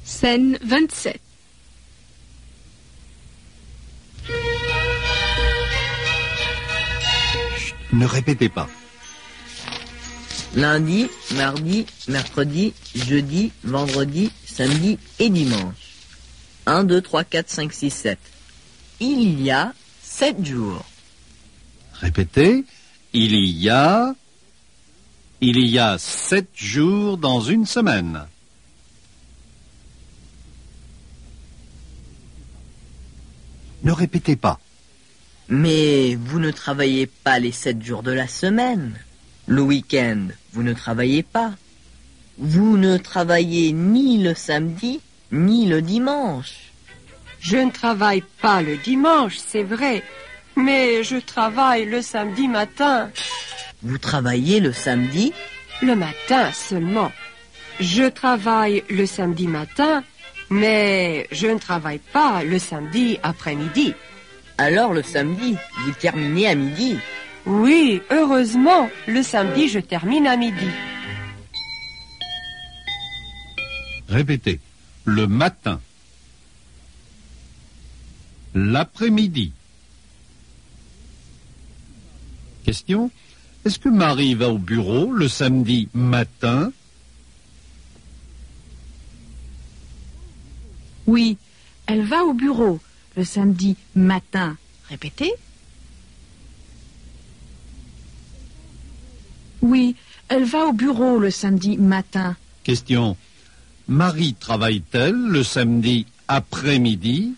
Scène 27. Chut, ne répétez pas. Lundi, mardi, mercredi, jeudi, vendredi, samedi et dimanche. 1, 2, 3, 4, 5, 6, 7. Il y a 7 jours. Répétez. Il y a 7 jours dans une semaine. Ne répétez pas. Mais vous ne travaillez pas les 7 jours de la semaine. Le week-end, vous ne travaillez pas. Vous ne travaillez ni le samedi, ni le dimanche. Je ne travaille pas le dimanche, c'est vrai, mais je travaille le samedi matin. Vous travaillez le samedi? Le matin seulement. Je travaille le samedi matin, mais je ne travaille pas le samedi après-midi. Alors le samedi, vous terminez à midi. Oui, heureusement, le samedi je termine à midi. Répétez. Le matin. L'après-midi. Question. Est-ce que Marie va au bureau le samedi matin? Oui, elle va au bureau le samedi matin. Répétez. Oui, elle va au bureau le samedi matin. Question. Marie travaille-t-elle le samedi après-midi?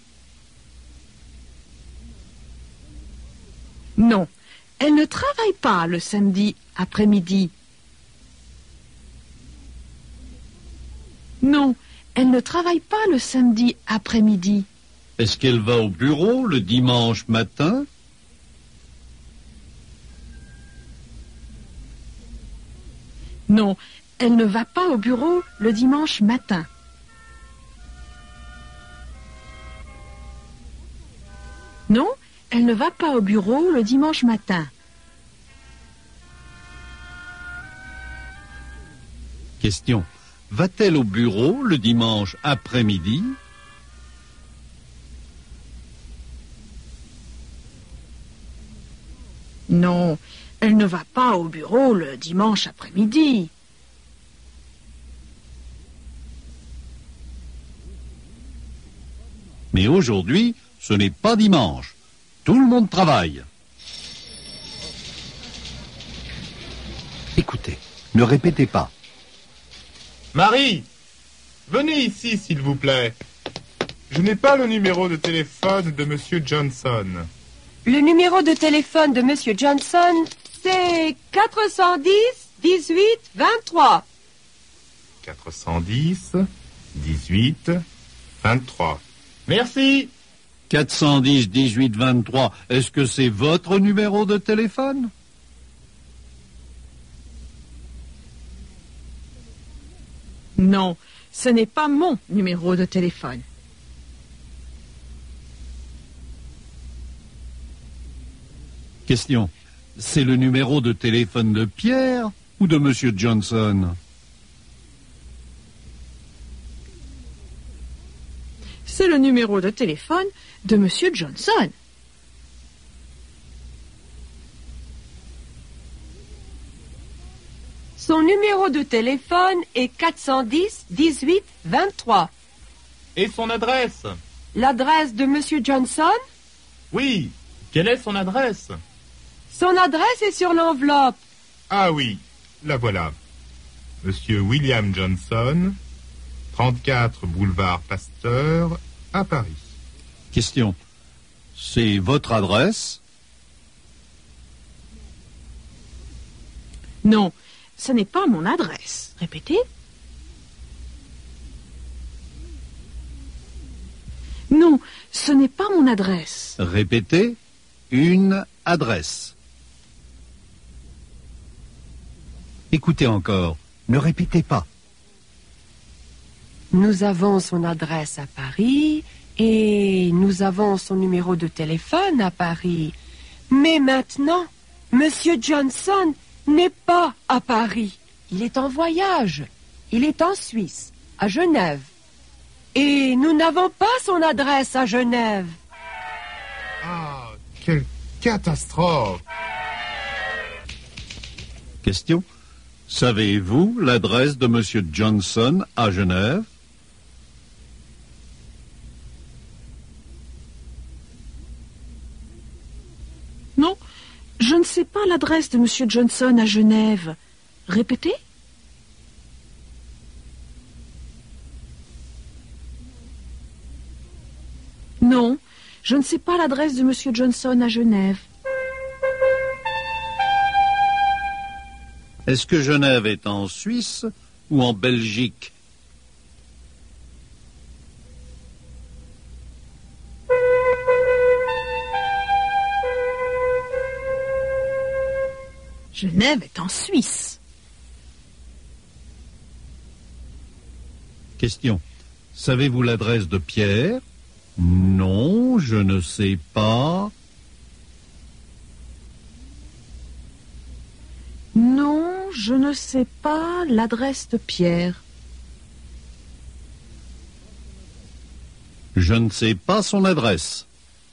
Non, elle ne travaille pas le samedi après-midi. Non, elle ne travaille pas le samedi après-midi. Est-ce qu'elle va au bureau le dimanche matin? Non, elle ne va pas au bureau le dimanche matin. Non, elle ne va pas au bureau le dimanche matin. Question. Va-t-elle au bureau le dimanche après-midi? Non, elle ne va pas au bureau le dimanche après-midi. Mais aujourd'hui, ce n'est pas dimanche. Tout le monde travaille. Écoutez, ne répétez pas. Marie, venez ici, s'il vous plaît. Je n'ai pas le numéro de téléphone de Monsieur Johnson. Le numéro de téléphone de Monsieur Johnson, c'est 410 18 23. 410 18 23. Merci. 410 18 23, est-ce que c'est votre numéro de téléphone? Non, ce n'est pas mon numéro de téléphone. Question. C'est le numéro de téléphone de Pierre ou de Monsieur Johnson? C'est le numéro de téléphone de Monsieur Johnson. Son numéro de téléphone est 410 18 23. Et son adresse? L'adresse de Monsieur Johnson? Oui. Quelle est son adresse? Son adresse est sur l'enveloppe. Ah oui, la voilà. Monsieur William Johnson, 34 boulevard Pasteur, à Paris. Question. C'est votre adresse? Non, ce n'est pas mon adresse. Répétez. Non, ce n'est pas mon adresse. Répétez. Une adresse. Écoutez encore. Ne répétez pas. Nous avons son adresse à Paris et nous avons son numéro de téléphone à Paris. Mais maintenant, Monsieur Johnson n'est pas à Paris. Il est en voyage. Il est en Suisse, à Genève. Et nous n'avons pas son adresse à Genève. Ah, quelle catastrophe! Question. Savez-vous l'adresse de Monsieur Johnson à Genève? Non, je ne sais pas l'adresse de Monsieur Johnson à Genève. Répétez. Non, je ne sais pas l'adresse de Monsieur Johnson à Genève. Est-ce que Genève est en Suisse ou en Belgique? Genève est en Suisse. Question. Savez-vous l'adresse de Pierre? Non, je ne sais pas. Non, je ne sais pas l'adresse de Pierre. Je ne sais pas son adresse.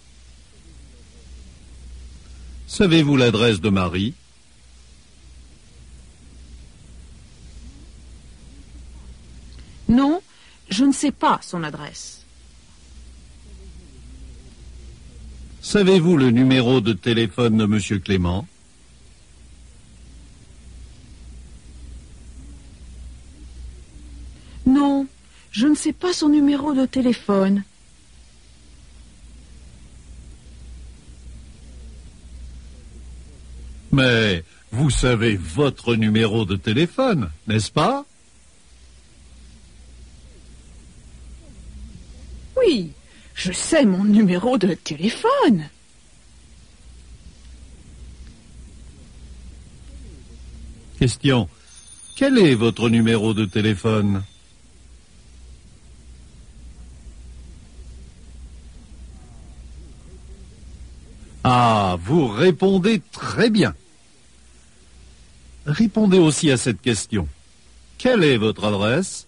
Savez-vous l'adresse de Marie? Non, je ne sais pas son adresse. Savez-vous le numéro de téléphone de Monsieur Clément? Non, je ne sais pas son numéro de téléphone. Mais vous savez votre numéro de téléphone, n'est-ce pas? Oui, je sais mon numéro de téléphone. Question. Quel est votre numéro de téléphone? Ah, vous répondez très bien. Répondez aussi à cette question. Quelle est votre adresse?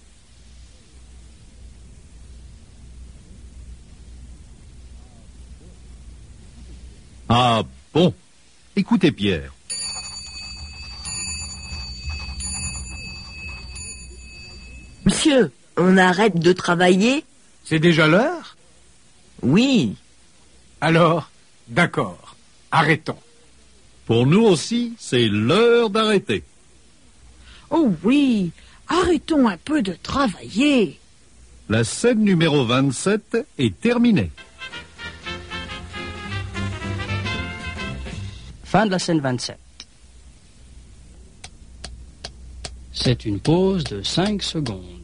Ah bon. Écoutez Pierre. Monsieur, on arrête de travailler? C'est déjà l'heure? Oui. Alors, d'accord. Arrêtons. Pour nous aussi, c'est l'heure d'arrêter. Oh oui, arrêtons un peu de travailler. La scène numéro 27 est terminée. Fin de la scène 27. C'est une pause de 5 secondes.